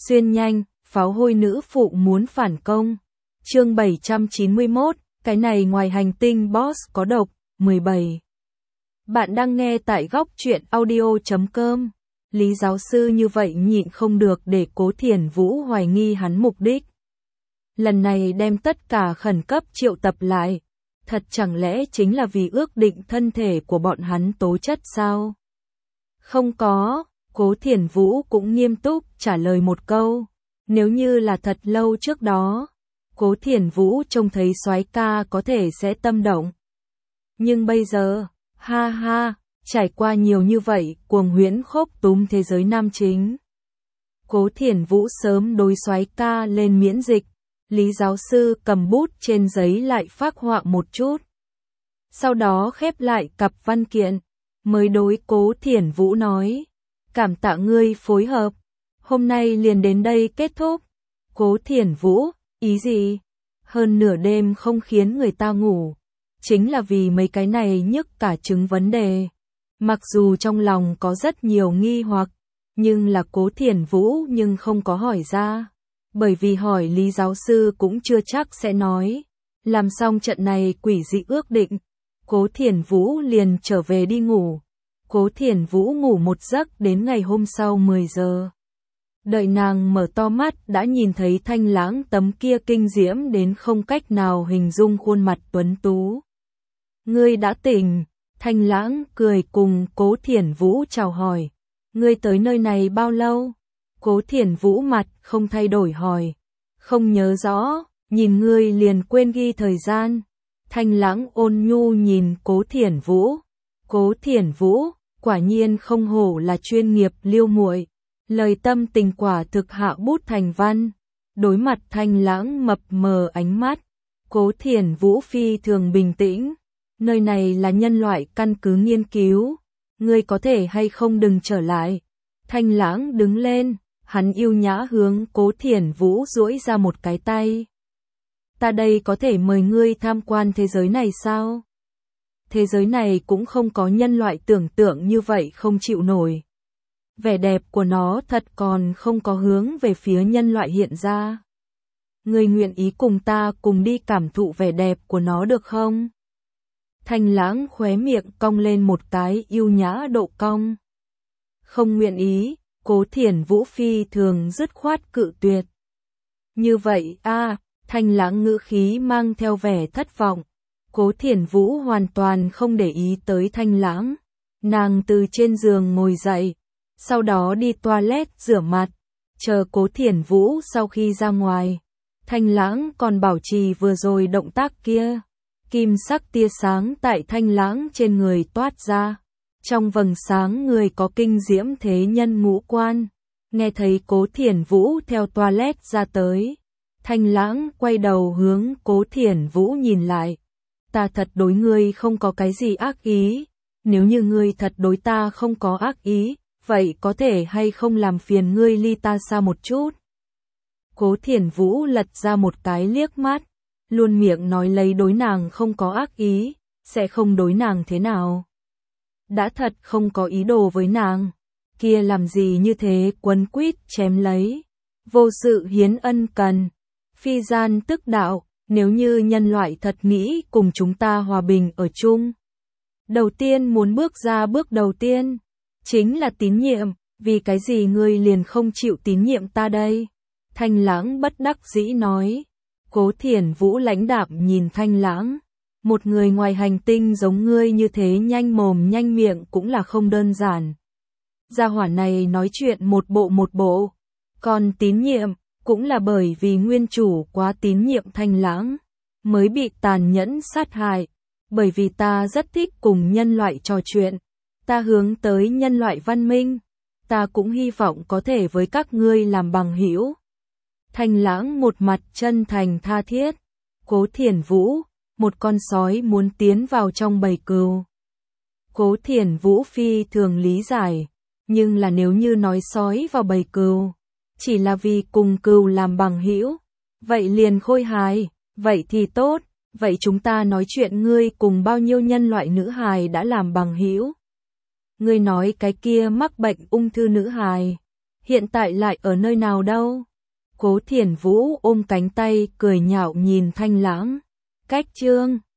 Xuyên nhanh, pháo hôi nữ phụ muốn phản công. Chương 791, cái này ngoài hành tinh boss có độc, 17. Bạn đang nghe tại góc truyện audio.com. Lý giáo sư như vậy nhịn không được để Cố Thiển Vũ hoài nghi hắn mục đích. Lần này đem tất cả khẩn cấp triệu tập lại. Thật chẳng lẽ chính là vì ước định thân thể của bọn hắn tố chất sao? Không có, Cố Thiển Vũ cũng nghiêm túc trả lời một câu. Nếu như là thật lâu trước đó, Cố Thiển Vũ trông thấy soái ca có thể sẽ tâm động. Nhưng bây giờ, ha ha, trải qua nhiều như vậy, cuồng huyễn khốc túm thế giới nam chính. Cố Thiển Vũ sớm đối soái ca lên miễn dịch. Lý giáo sư cầm bút trên giấy lại phác họa một chút. Sau đó khép lại cặp văn kiện, mới đối Cố Thiển Vũ nói. Cảm tạ ngươi phối hợp, hôm nay liền đến đây kết thúc. Cố Thiển Vũ, ý gì? Hơn nửa đêm không khiến người ta ngủ. Chính là vì mấy cái này nhức cả trứng vấn đề. Mặc dù trong lòng có rất nhiều nghi hoặc, nhưng là Cố Thiển Vũ nhưng không có hỏi ra. Bởi vì hỏi Lý giáo sư cũng chưa chắc sẽ nói. Làm xong trận này quỷ dị ước định, Cố Thiển Vũ liền trở về đi ngủ. Cố Thiển Vũ ngủ một giấc đến ngày hôm sau 10 giờ. Đợi nàng mở to mắt đã nhìn thấy Thanh Lãng tấm kia kinh diễm đến không cách nào hình dung khuôn mặt tuấn tú. Ngươi đã tỉnh, Thanh Lãng cười cùng Cố Thiển Vũ chào hỏi. Ngươi tới nơi này bao lâu? Cố Thiển Vũ mặt không thay đổi hỏi. Không nhớ rõ, nhìn ngươi liền quên ghi thời gian. Thanh Lãng ôn nhu nhìn Cố Thiển Vũ. Cố Thiển Vũ, quả nhiên không hổ là chuyên nghiệp liêu muội. Lời tâm tình quả thực hạ bút thành văn. Đối mặt Thanh Lãng mập mờ ánh mắt, Cố Thiển Vũ phi thường bình tĩnh. Nơi này là nhân loại căn cứ nghiên cứu. Ngươi có thể hay không đừng trở lại. Thanh Lãng đứng lên, hắn yêu nhã hướng Cố Thiển Vũ duỗi ra một cái tay. Ta đây có thể mời ngươi tham quan thế giới này sao? Thế giới này cũng không có nhân loại tưởng tượng như vậy không chịu nổi. Vẻ đẹp của nó thật còn không có hướng về phía nhân loại hiện ra. Ngươi nguyện ý cùng ta cùng đi cảm thụ vẻ đẹp của nó được không? Thanh Lãng khóe miệng cong lên một cái yêu nhã độ cong. Không nguyện ý, Cố Thiển Vũ phi thường dứt khoát cự tuyệt. Như vậy Thanh Lãng ngữ khí mang theo vẻ thất vọng. Cố Thiển Vũ hoàn toàn không để ý tới Thanh Lãng. Nàng từ trên giường ngồi dậy, sau đó đi toilet rửa mặt, chờ Cố Thiển Vũ sau khi ra ngoài. Thanh Lãng còn bảo trì vừa rồi động tác kia. Kim sắc tia sáng tại Thanh Lãng trên người toát ra. Trong vầng sáng người có kinh diễm thế nhân ngũ quan. Nghe thấy Cố Thiển Vũ theo toilet ra tới. Thanh Lãng quay đầu hướng Cố Thiển Vũ nhìn lại. Ta thật đối ngươi không có cái gì ác ý. Nếu như ngươi thật đối ta không có ác ý, vậy có thể hay không làm phiền ngươi ly ta xa một chút? Cố Thiển Vũ lật ra một cái liếc mắt. Luôn miệng nói lấy đối nàng không có ác ý, sẽ không đối nàng thế nào. Đã thật không có ý đồ với nàng, kia làm gì như thế quấn quýt chém lấy. Vô sự hiến ân cần, phi gian tức đạo, nếu như nhân loại thật nghĩ cùng chúng ta hòa bình ở chung. Đầu tiên muốn bước ra bước đầu tiên, chính là tín nhiệm, vì cái gì ngươi liền không chịu tín nhiệm ta đây? Thanh Lãng bất đắc dĩ nói. Cố Thiển Vũ lãnh đạm nhìn Thanh Lãng. Một người ngoài hành tinh giống ngươi như thế nhanh mồm nhanh miệng cũng là không đơn giản. Gia hỏa này nói chuyện một bộ. Còn tín nhiệm, cũng là bởi vì nguyên chủ quá tín nhiệm Thanh Lãng, mới bị tàn nhẫn sát hại. Bởi vì ta rất thích cùng nhân loại trò chuyện. Ta hướng tới nhân loại văn minh. Ta cũng hy vọng có thể với các ngươi làm bằng hữu. Thanh Lãng một mặt chân thành tha thiết. Cố Thiển Vũ, một con sói muốn tiến vào trong bầy cừu. Cố Thiển Vũ phi thường lý giải, nhưng là nếu như nói sói vào bầy cừu, chỉ là vì cùng cừu làm bằng hữu, vậy liền khôi hài, vậy thì tốt, vậy chúng ta nói chuyện ngươi cùng bao nhiêu nhân loại nữ hài đã làm bằng hữu? Ngươi nói cái kia mắc bệnh ung thư nữ hài, hiện tại lại ở nơi nào đâu? Cố Thiển Vũ ôm cánh tay cười nhạo nhìn Thanh Lãng. Cách Chương